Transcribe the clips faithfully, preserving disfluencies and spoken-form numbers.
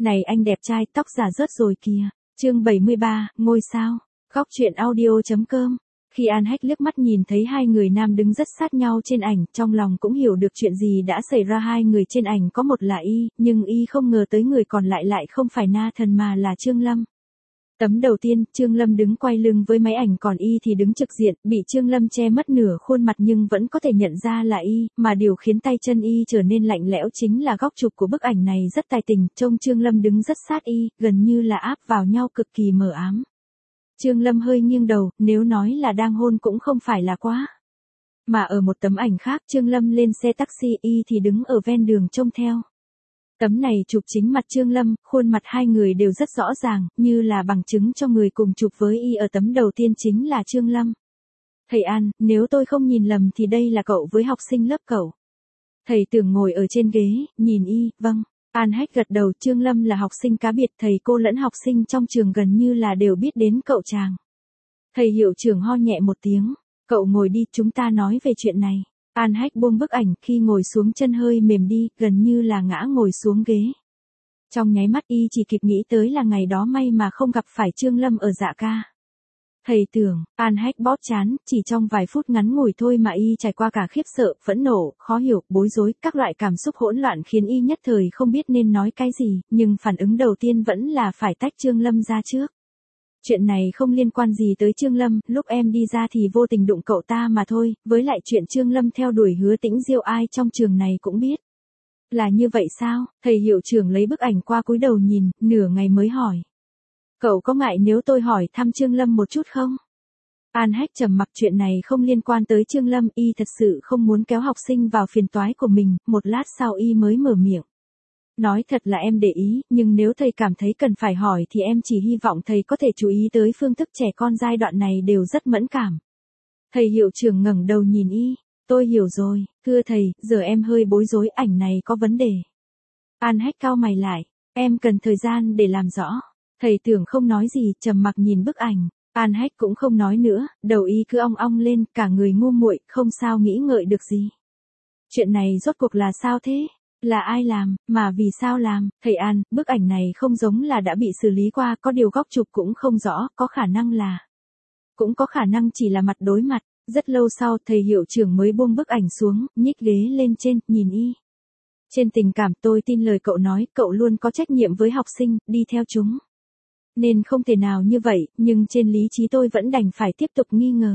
Này anh đẹp trai, tóc giả rớt rồi kìa. Chương bảy mươi ba, ngôi sao. Góc truyện audio.com. Khi An Hách liếc mắt nhìn thấy hai người nam đứng rất sát nhau trên ảnh, trong lòng cũng hiểu được chuyện gì đã xảy ra. Hai người trên ảnh có một là Y, nhưng Y không ngờ tới người còn lại lại không phải Na Thần mà là Trương Lâm. Tấm đầu tiên, Trương Lâm đứng quay lưng với máy ảnh, còn Y thì đứng trực diện, bị Trương Lâm che mất nửa khuôn mặt nhưng vẫn có thể nhận ra là Y, mà điều khiến tay chân Y trở nên lạnh lẽo chính là góc chụp của bức ảnh này rất tài tình, trông Trương Lâm đứng rất sát Y, gần như là áp vào nhau cực kỳ mờ ám. Trương Lâm hơi nghiêng đầu, nếu nói là đang hôn cũng không phải là quá. Mà ở một tấm ảnh khác, Trương Lâm lên xe taxi, Y thì đứng ở ven đường trông theo. Tấm này chụp chính mặt Trương Lâm, khuôn mặt hai người đều rất rõ ràng, như là bằng chứng cho người cùng chụp với Y ở tấm đầu tiên chính là Trương Lâm. Thầy An, nếu tôi không nhìn lầm thì đây là cậu với học sinh lớp cậu. Thầy Tưởng ngồi ở trên ghế, nhìn Y, vâng. An Hách gật đầu, Trương Lâm là học sinh cá biệt, thầy cô lẫn học sinh trong trường gần như là đều biết đến cậu chàng. Thầy hiệu trưởng ho nhẹ một tiếng, cậu ngồi đi, chúng ta nói về chuyện này. An Hách buông bức ảnh, khi ngồi xuống chân hơi mềm đi, gần như là ngã ngồi xuống ghế. Trong nháy mắt Y chỉ kịp nghĩ tới là ngày đó may mà không gặp phải Trương Lâm ở Dạ Ca. Thầy Tưởng, An Hách bóp trán, chỉ trong vài phút ngắn ngủi thôi mà Y trải qua cả khiếp sợ, phẫn nộ, khó hiểu, bối rối, các loại cảm xúc hỗn loạn khiến Y nhất thời không biết nên nói cái gì, nhưng phản ứng đầu tiên vẫn là phải tách Trương Lâm ra trước. Chuyện này không liên quan gì tới Trương Lâm, lúc em đi ra thì vô tình đụng cậu ta mà thôi, với lại chuyện Trương Lâm theo đuổi Hứa Tĩnh Diêu ai trong trường này cũng biết. Là như vậy sao? Thầy hiệu trưởng lấy bức ảnh qua cúi đầu nhìn, nửa ngày mới hỏi. Cậu có ngại nếu tôi hỏi thăm Trương Lâm một chút không? An Hách trầm mặc, chuyện này không liên quan tới Trương Lâm, Y thật sự không muốn kéo học sinh vào phiền toái của mình, một lát sau Y mới mở miệng. Nói thật là em để ý, nhưng nếu thầy cảm thấy cần phải hỏi thì em chỉ hy vọng thầy có thể chú ý tới phương thức trẻ con giai đoạn này đều rất mẫn cảm. Thầy hiệu trưởng ngẩng đầu nhìn Y, tôi hiểu rồi, thưa thầy, giờ em hơi bối rối, ảnh này có vấn đề. An Hách cau mày lại, em cần thời gian để làm rõ. Thầy Tưởng không nói gì, trầm mặc nhìn bức ảnh. An Hách cũng không nói nữa, đầu Y cứ ong ong lên, cả người ngu muội, không sao nghĩ ngợi được gì. Chuyện này rốt cuộc là sao thế? Là ai làm, mà vì sao làm? Thầy An, bức ảnh này không giống là đã bị xử lý qua, có điều góc chụp cũng không rõ, có khả năng là... Cũng có khả năng chỉ là mặt đối mặt. Rất lâu sau, thầy hiệu trưởng mới buông bức ảnh xuống, nhích ghế lên trên, nhìn Y. Trên tình cảm tôi tin lời cậu nói, cậu luôn có trách nhiệm với học sinh, đi theo chúng. Nên không thể nào như vậy, nhưng trên lý trí tôi vẫn đành phải tiếp tục nghi ngờ.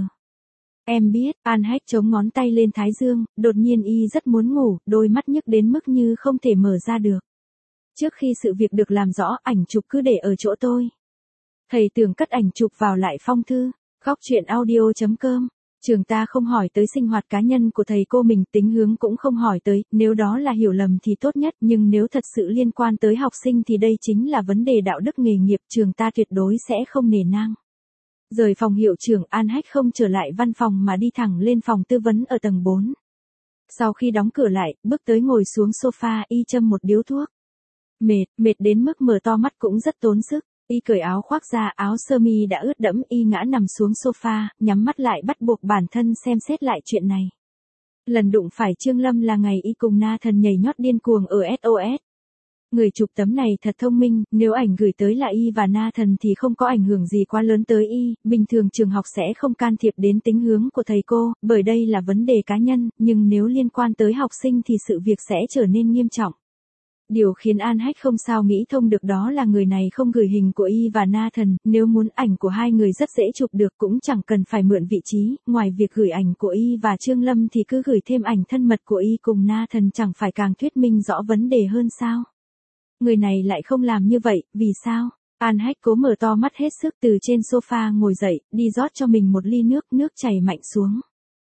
Em biết, An Hách chống ngón tay lên thái dương, đột nhiên Y rất muốn ngủ, đôi mắt nhức đến mức như không thể mở ra được. Trước khi sự việc được làm rõ, ảnh chụp cứ để ở chỗ tôi. Thầy Tưởng cất ảnh chụp vào lại phong thư. Góc truyện audio.com. Trường ta không hỏi tới sinh hoạt cá nhân của thầy cô mình, tính hướng cũng không hỏi tới, nếu đó là hiểu lầm thì tốt nhất, nhưng nếu thật sự liên quan tới học sinh thì đây chính là vấn đề đạo đức nghề nghiệp, trường ta tuyệt đối sẽ không nể nang. Rời phòng hiệu trưởng, An Hách không trở lại văn phòng mà đi thẳng lên phòng tư vấn ở tầng bốn. Sau khi đóng cửa lại, bước tới ngồi xuống sofa, Y châm một điếu thuốc. Mệt, mệt đến mức mở to mắt cũng rất tốn sức. Y cởi áo khoác ra, áo sơ mi đã ướt đẫm, Y ngã nằm xuống sofa, nhắm mắt lại bắt buộc bản thân xem xét lại chuyện này. Lần đụng phải Trương Lâm là ngày Y cùng Na Thần nhảy nhót điên cuồng ở ét o ét. Người chụp tấm này thật thông minh, nếu ảnh gửi tới là Y và Na Thần thì không có ảnh hưởng gì quá lớn tới Y, bình thường trường học sẽ không can thiệp đến tính hướng của thầy cô, bởi đây là vấn đề cá nhân, nhưng nếu liên quan tới học sinh thì sự việc sẽ trở nên nghiêm trọng. Điều khiến An Hách không sao nghĩ thông được đó là người này không gửi hình của Y và Na Thần, nếu muốn ảnh của hai người rất dễ chụp được cũng chẳng cần phải mượn vị trí, ngoài việc gửi ảnh của Y và Trương Lâm thì cứ gửi thêm ảnh thân mật của Y cùng Na Thần chẳng phải càng thuyết minh rõ vấn đề hơn sao? Người này lại không làm như vậy, vì sao? An Hách cố mở to mắt hết sức, từ trên sofa ngồi dậy, đi rót cho mình một ly nước, nước chảy mạnh xuống.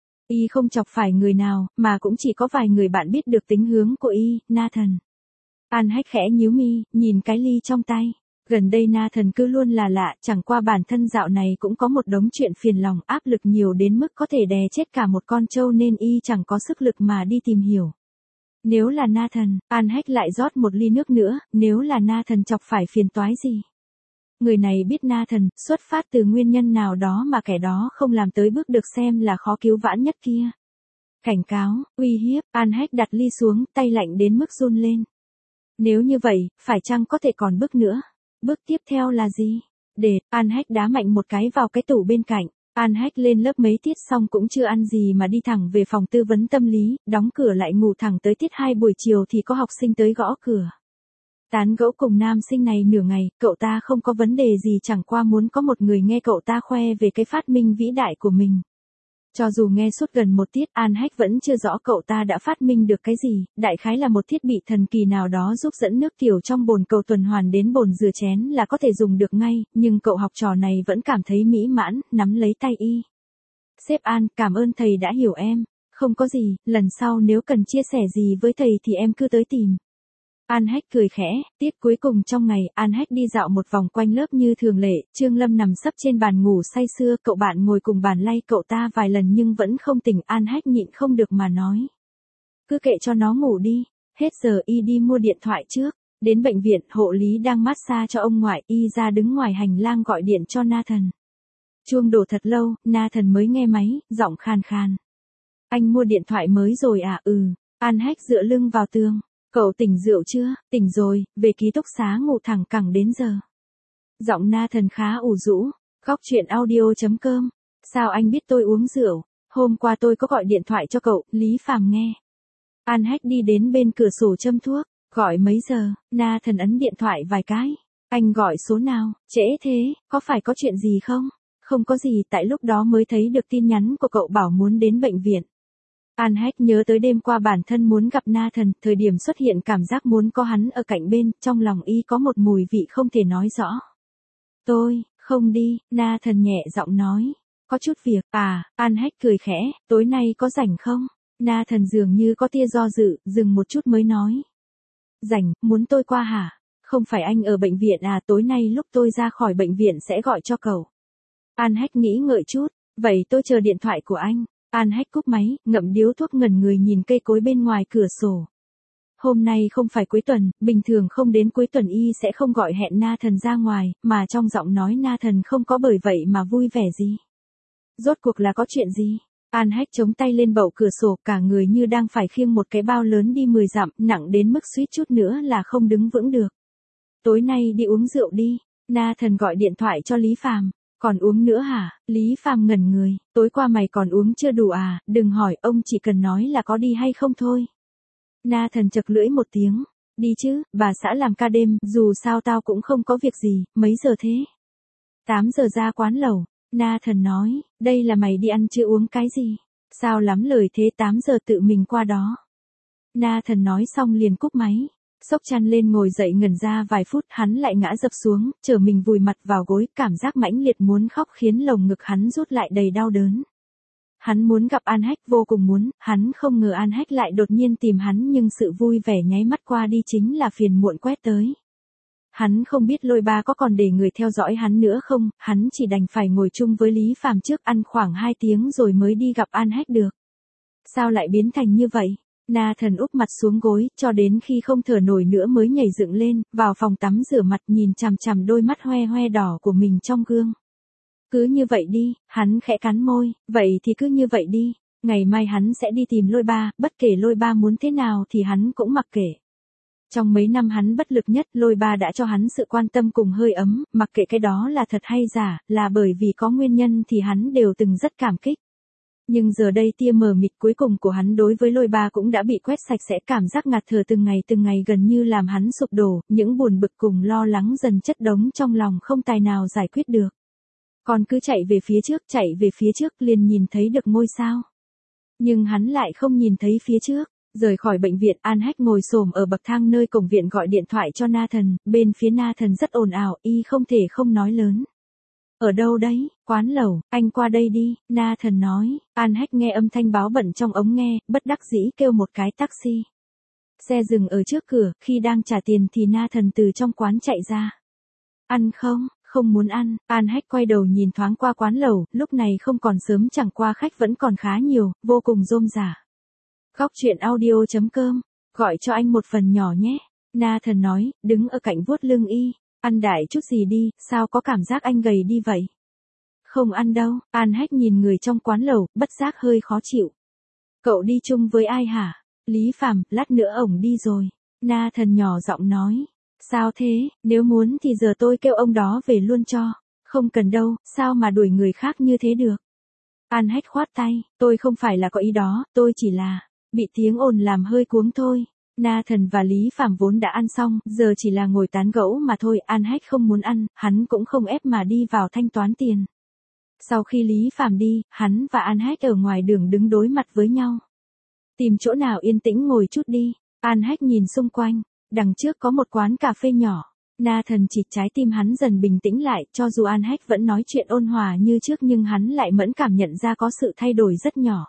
Y không chọc phải người nào, mà cũng chỉ có vài người bạn biết được tính hướng của Y, Na Thần. An Hách khẽ nhíu mi, nhìn cái ly trong tay. Gần đây Na Thần cứ luôn là lạ, chẳng qua bản thân dạo này cũng có một đống chuyện phiền lòng, áp lực nhiều đến mức có thể đè chết cả một con trâu nên Y chẳng có sức lực mà đi tìm hiểu. Nếu là Na Thần, An Hách lại rót một ly nước nữa, nếu là Na Thần chọc phải phiền toái gì? Người này biết Na Thần, xuất phát từ nguyên nhân nào đó mà kẻ đó không làm tới bước được xem là khó cứu vãn nhất kia. Cảnh cáo, uy hiếp, An Hách đặt ly xuống, tay lạnh đến mức run lên. Nếu như vậy, phải chăng có thể còn bước nữa? Bước tiếp theo là gì? Để, An Hách đá mạnh một cái vào cái tủ bên cạnh. An Hách lên lớp mấy tiết xong cũng chưa ăn gì mà đi thẳng về phòng tư vấn tâm lý, đóng cửa lại ngủ thẳng tới tiết hai buổi chiều thì có học sinh tới gõ cửa. Tán gẫu cùng nam sinh này nửa ngày, cậu ta không có vấn đề gì, chẳng qua muốn có một người nghe cậu ta khoe về cái phát minh vĩ đại của mình. Cho dù nghe suốt gần một tiết, An Hách vẫn chưa rõ cậu ta đã phát minh được cái gì, đại khái là một thiết bị thần kỳ nào đó giúp dẫn nước tiểu trong bồn cầu tuần hoàn đến bồn rửa chén là có thể dùng được ngay, nhưng cậu học trò này vẫn cảm thấy mỹ mãn, nắm lấy tay y. Sếp An, cảm ơn thầy đã hiểu em. Không có gì, lần sau nếu cần chia sẻ gì với thầy thì em cứ tới tìm. An Hách cười khẽ, tiết cuối cùng trong ngày, An Hách đi dạo một vòng quanh lớp như thường lệ, Trương Lâm nằm sấp trên bàn ngủ say sưa, cậu bạn ngồi cùng bàn lay cậu ta vài lần nhưng vẫn không tỉnh, An Hách nhịn không được mà nói. Cứ kệ cho nó ngủ đi, hết giờ y đi mua điện thoại trước. Đến bệnh viện, hộ lý đang massage cho ông ngoại, y ra đứng ngoài hành lang gọi điện cho Nathan. Chuông đổ thật lâu, Nathan mới nghe máy, giọng khàn khàn. Anh mua điện thoại mới rồi à? Ừ. An Hách dựa lưng vào tường. Cậu tỉnh rượu chưa? Tỉnh rồi, về ký túc xá ngủ thẳng cẳng đến giờ. Giọng Nathan khá ủ rũ. Góc chuyện audio chấm com. Sao anh biết tôi uống rượu? Hôm qua tôi có gọi điện thoại cho cậu, Lý Phàm nghe. An Hách đi đến bên cửa sổ châm thuốc. Gọi mấy giờ? Nathan ấn điện thoại vài cái. Anh gọi số nào? Trễ thế, có phải có chuyện gì không? Không có gì, tại lúc đó mới thấy được tin nhắn của cậu bảo muốn đến bệnh viện. An Hách nhớ tới đêm qua bản thân muốn gặp Nathan, thời điểm xuất hiện cảm giác muốn có hắn ở cạnh bên, trong lòng y có một mùi vị không thể nói rõ. Tôi, không đi, Nathan nhẹ giọng nói. Có chút việc, à, An Hách cười khẽ, tối nay có rảnh không? Nathan dường như có tia do dự, dừng một chút mới nói. Rảnh, muốn tôi qua hả? Không phải anh ở bệnh viện à, tối nay lúc tôi ra khỏi bệnh viện sẽ gọi cho cậu. An Hách nghĩ ngợi chút, vậy tôi chờ điện thoại của anh. An Hách cúp máy, ngậm điếu thuốc ngẩn người nhìn cây cối bên ngoài cửa sổ. Hôm nay không phải cuối tuần, bình thường không đến cuối tuần y sẽ không gọi hẹn Nathan ra ngoài, mà trong giọng nói Nathan không có bởi vậy mà vui vẻ gì. Rốt cuộc là có chuyện gì? An Hách chống tay lên bậu cửa sổ, cả người như đang phải khiêng một cái bao lớn đi mười dặm, nặng đến mức suýt chút nữa là không đứng vững được. Tối nay đi uống rượu đi. Nathan gọi điện thoại cho Lý Phàm. Còn uống nữa hả? Lý Phàm ngẩn người, tối qua mày còn uống chưa đủ à, đừng hỏi, ông chỉ cần nói là có đi hay không thôi. Nathan chật lưỡi một tiếng, đi chứ, bà xã làm ca đêm, dù sao tao cũng không có việc gì, mấy giờ thế? tám giờ ra quán lẩu, Nathan nói, đây là mày đi ăn chưa uống cái gì? Sao lắm lời thế, tám giờ tự mình qua đó. Nathan nói xong liền cúp máy. Xốc chăn lên ngồi dậy ngẩn ra vài phút, hắn lại ngã dập xuống, chờ mình vùi mặt vào gối, cảm giác mãnh liệt muốn khóc khiến lồng ngực hắn rút lại đầy đau đớn. Hắn muốn gặp An Hách, vô cùng muốn, hắn không ngờ An Hách lại đột nhiên tìm hắn, nhưng sự vui vẻ nháy mắt qua đi chính là phiền muộn quét tới. Hắn không biết Lôi Ba có còn để người theo dõi hắn nữa không, hắn chỉ đành phải ngồi chung với Lý Phàm trước, ăn khoảng hai tiếng rồi mới đi gặp An Hách được. Sao lại biến thành như vậy? Nathan úp mặt xuống gối, cho đến khi không thở nổi nữa mới nhảy dựng lên, vào phòng tắm rửa mặt, nhìn chằm chằm đôi mắt hoe hoe đỏ của mình trong gương. Cứ như vậy đi, hắn khẽ cắn môi, vậy thì cứ như vậy đi, ngày mai hắn sẽ đi tìm Lôi Ba, bất kể Lôi Ba muốn thế nào thì hắn cũng mặc kệ. Trong mấy năm hắn bất lực nhất, Lôi Ba đã cho hắn sự quan tâm cùng hơi ấm, mặc kệ cái đó là thật hay giả, là bởi vì có nguyên nhân thì hắn đều từng rất cảm kích. Nhưng giờ đây tia mờ mịt cuối cùng của hắn đối với Lôi Ba cũng đã bị quét sạch sẽ, cảm giác ngạt thở từng ngày từng ngày gần như làm hắn sụp đổ, những buồn bực cùng lo lắng dần chất đống trong lòng không tài nào giải quyết được. Còn cứ chạy về phía trước, chạy về phía trước liền nhìn thấy được ngôi sao. Nhưng hắn lại không nhìn thấy phía trước. Rời khỏi bệnh viện, An Hách ngồi xổm ở bậc thang nơi cổng viện gọi điện thoại cho Nathan, bên phía Nathan rất ồn ào, y không thể không nói lớn. Ở đâu đấy? Quán lẩu, anh qua đây đi, Nathan nói. An Hách nghe âm thanh báo bận trong ống nghe, bất đắc dĩ kêu một cái taxi. Xe dừng ở trước cửa, khi đang trả tiền thì Nathan từ trong quán chạy ra. Ăn không? Không muốn ăn. An Hách quay đầu nhìn thoáng qua quán lẩu, lúc này không còn sớm, chẳng qua khách vẫn còn khá nhiều, vô cùng rôm rả. Góc chuyện audio chấm com, gọi cho anh một phần nhỏ nhé. Nathan nói, đứng ở cạnh vuốt lưng y. Ăn đại chút gì đi, sao có cảm giác anh gầy đi vậy? Không ăn đâu. An Hách nhìn người trong quán lẩu, bất giác hơi khó chịu. Cậu đi chung với ai hả? Lý Phàm, lát nữa ổng đi rồi. Na Thần nhỏ giọng nói. Sao thế, nếu muốn thì giờ tôi kêu ông đó về luôn cho. Không cần đâu, sao mà đuổi người khác như thế được. An Hách khoát tay, tôi không phải là có ý đó, tôi chỉ là bị tiếng ồn làm hơi cuống thôi. Na Thần và Lý Phàm vốn đã ăn xong, giờ chỉ là ngồi tán gẫu mà thôi. An Hách không muốn ăn, hắn cũng không ép mà đi vào thanh toán tiền. Sau khi Lý Phàm đi, hắn và An Hách ở ngoài đường đứng đối mặt với nhau. Tìm chỗ nào yên tĩnh ngồi chút đi. An Hách nhìn xung quanh, đằng trước có một quán cà phê nhỏ. Na Thần chỉ trái tim hắn dần bình tĩnh lại, cho dù An Hách vẫn nói chuyện ôn hòa như trước nhưng hắn lại mẫn cảm nhận ra có sự thay đổi rất nhỏ.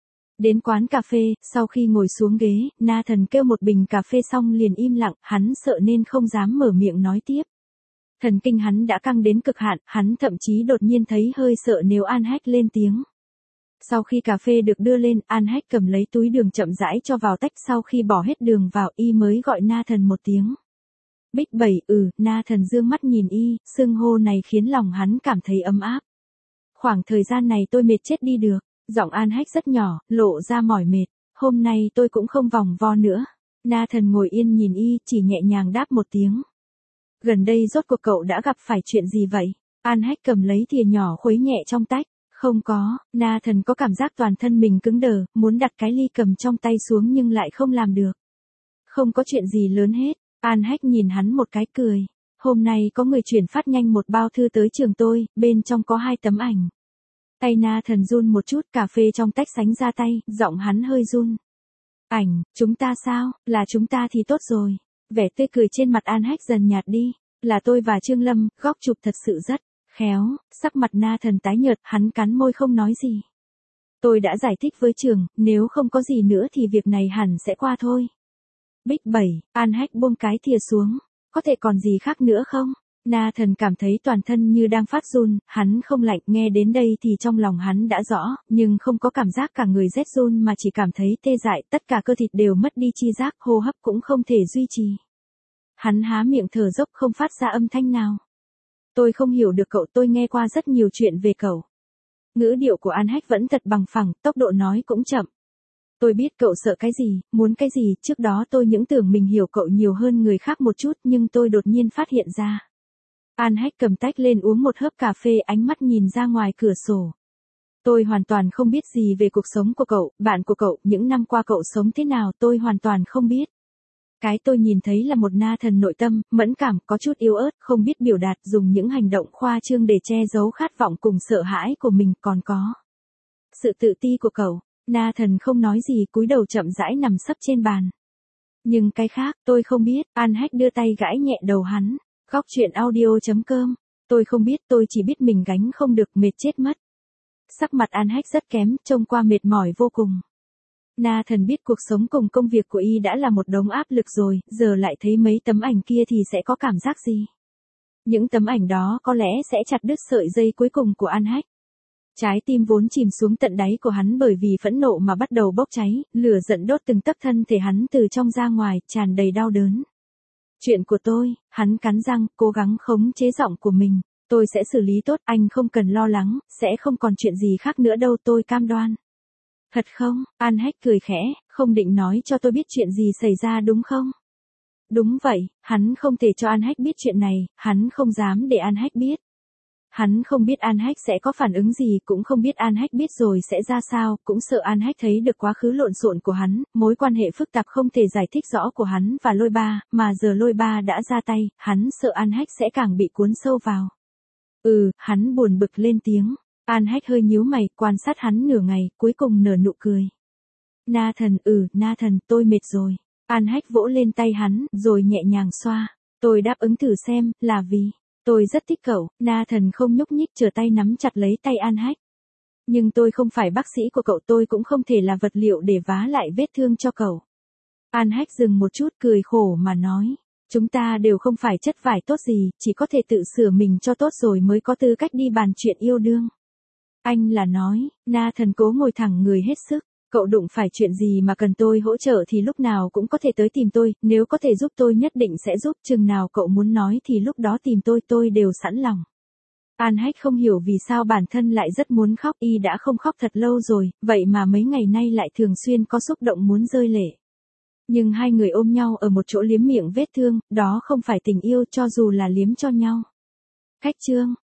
Đến quán cà phê, sau khi ngồi xuống ghế, Na Thần kêu một bình cà phê xong liền im lặng, hắn sợ nên không dám mở miệng nói tiếp. Thần kinh hắn đã căng đến cực hạn, hắn thậm chí đột nhiên thấy hơi sợ nếu An Hách lên tiếng. Sau khi cà phê được đưa lên, An Hách cầm lấy túi đường chậm rãi cho vào tách, sau khi bỏ hết đường vào y mới gọi Na Thần một tiếng. Bích Bảy, ừ, Na Thần dương mắt nhìn y, xưng hô này khiến lòng hắn cảm thấy ấm áp. Khoảng thời gian này tôi mệt chết đi được, giọng An Hách rất nhỏ, lộ ra mỏi mệt, hôm nay tôi cũng không vòng vo nữa. Na Thần ngồi yên nhìn y, chỉ nhẹ nhàng đáp một tiếng. Gần đây rốt cuộc cậu đã gặp phải chuyện gì vậy? An Hách cầm lấy thìa nhỏ khuấy nhẹ trong tách. Không có, Na Thần có cảm giác toàn thân mình cứng đờ, muốn đặt cái ly cầm trong tay xuống nhưng lại không làm được. Không có chuyện gì lớn hết. An Hách nhìn hắn một cái cười. Hôm nay có người chuyển phát nhanh một bao thư tới trường tôi, bên trong có hai tấm ảnh. Tay Na Thần run một chút, cà phê trong tách sánh ra tay, giọng hắn hơi run. Ảnh, chúng ta sao, là chúng ta thì tốt rồi. Vẻ tươi cười trên mặt An Hách dần nhạt đi. Là tôi và Trương Lâm, góc chụp thật sự rất khéo. Sắc mặt Na Thần tái nhợt, hắn cắn môi không nói gì. Tôi đã giải thích với trường, nếu không có gì nữa thì việc này hẳn sẽ qua thôi. Bích Bảy, An Hách buông cái thìa xuống. Có thể còn gì khác nữa không? Na Thần cảm thấy toàn thân như đang phát run, hắn không lạnh, nghe đến đây thì trong lòng hắn đã rõ, nhưng không có cảm giác cả người rét run mà chỉ cảm thấy tê dại, tất cả cơ thịt đều mất đi chi giác, hô hấp cũng không thể duy trì. Hắn há miệng thở dốc không phát ra âm thanh nào. Tôi không hiểu được cậu, tôi nghe qua rất nhiều chuyện về cậu. Ngữ điệu của An Hách vẫn thật bằng phẳng, tốc độ nói cũng chậm. Tôi biết cậu sợ cái gì, muốn cái gì, trước đó tôi những tưởng mình hiểu cậu nhiều hơn người khác một chút nhưng tôi đột nhiên phát hiện ra. An Hách cầm tách lên uống một hớp cà phê, ánh mắt nhìn ra ngoài cửa sổ. Tôi hoàn toàn không biết gì về cuộc sống của cậu, bạn của cậu, những năm qua cậu sống thế nào tôi hoàn toàn không biết. Cái tôi nhìn thấy là một Na Thần nội tâm, mẫn cảm, có chút yếu ớt, không biết biểu đạt, dùng những hành động khoa trương để che giấu khát vọng cùng sợ hãi của mình, còn có sự tự ti của cậu. Na Thần không nói gì, cúi đầu chậm rãi nằm sấp trên bàn. Nhưng cái khác, tôi không biết. An Hách đưa tay gãi nhẹ đầu hắn. Góc chuyện audio chấm com. Tôi không biết, tôi chỉ biết mình gánh không được, mệt chết mất. Sắc mặt An Hách rất kém, trông qua mệt mỏi vô cùng. Na Thần biết cuộc sống cùng công việc của y đã là một đống áp lực rồi, giờ lại thấy mấy tấm ảnh kia thì sẽ có cảm giác gì? Những tấm ảnh đó có lẽ sẽ chặt đứt sợi dây cuối cùng của An Hách. Trái tim vốn chìm xuống tận đáy của hắn bởi vì phẫn nộ mà bắt đầu bốc cháy, lửa giận đốt từng tấc thân thể hắn từ trong ra ngoài, tràn đầy đau đớn. Chuyện của tôi, hắn cắn răng, cố gắng khống chế giọng của mình. Tôi sẽ xử lý tốt, anh không cần lo lắng, sẽ không còn chuyện gì khác nữa đâu, tôi cam đoan. Thật không? An Hách cười khẽ, không định nói cho tôi biết chuyện gì xảy ra đúng không? Đúng vậy, hắn không thể cho An Hách biết chuyện này, hắn không dám để An Hách biết. Hắn không biết An Hách sẽ có phản ứng gì, cũng không biết An Hách biết rồi sẽ ra sao, cũng sợ An Hách thấy được quá khứ lộn xộn của hắn, mối quan hệ phức tạp không thể giải thích rõ của hắn và Lôi Ba, mà giờ Lôi Ba đã ra tay, hắn sợ An Hách sẽ càng bị cuốn sâu vào. Ừ, hắn buồn bực lên tiếng. An Hách hơi nhíu mày, quan sát hắn nửa ngày, cuối cùng nở nụ cười. Na Thần, ừ, Na Thần, tôi mệt rồi. An Hách vỗ lên tay hắn, rồi nhẹ nhàng xoa. Tôi đáp ứng thử xem, là vì tôi rất thích cậu. Na Thần không nhúc nhích, trở tay nắm chặt lấy tay An Hách. Nhưng tôi không phải bác sĩ của cậu, tôi cũng không thể là vật liệu để vá lại vết thương cho cậu. An Hách dừng một chút, cười khổ mà nói. Chúng ta đều không phải chất vải tốt gì, chỉ có thể tự sửa mình cho tốt rồi mới có tư cách đi bàn chuyện yêu đương. Anh là nói, Na Thần cố ngồi thẳng người hết sức. Cậu đụng phải chuyện gì mà cần tôi hỗ trợ thì lúc nào cũng có thể tới tìm tôi, nếu có thể giúp tôi nhất định sẽ giúp, chừng nào cậu muốn nói thì lúc đó tìm tôi, tôi đều sẵn lòng. An Hách không hiểu vì sao bản thân lại rất muốn khóc, y đã không khóc thật lâu rồi, vậy mà mấy ngày nay lại thường xuyên có xúc động muốn rơi lệ. Nhưng hai người ôm nhau ở một chỗ liếm miệng vết thương, đó không phải tình yêu cho dù là liếm cho nhau. Khách trương,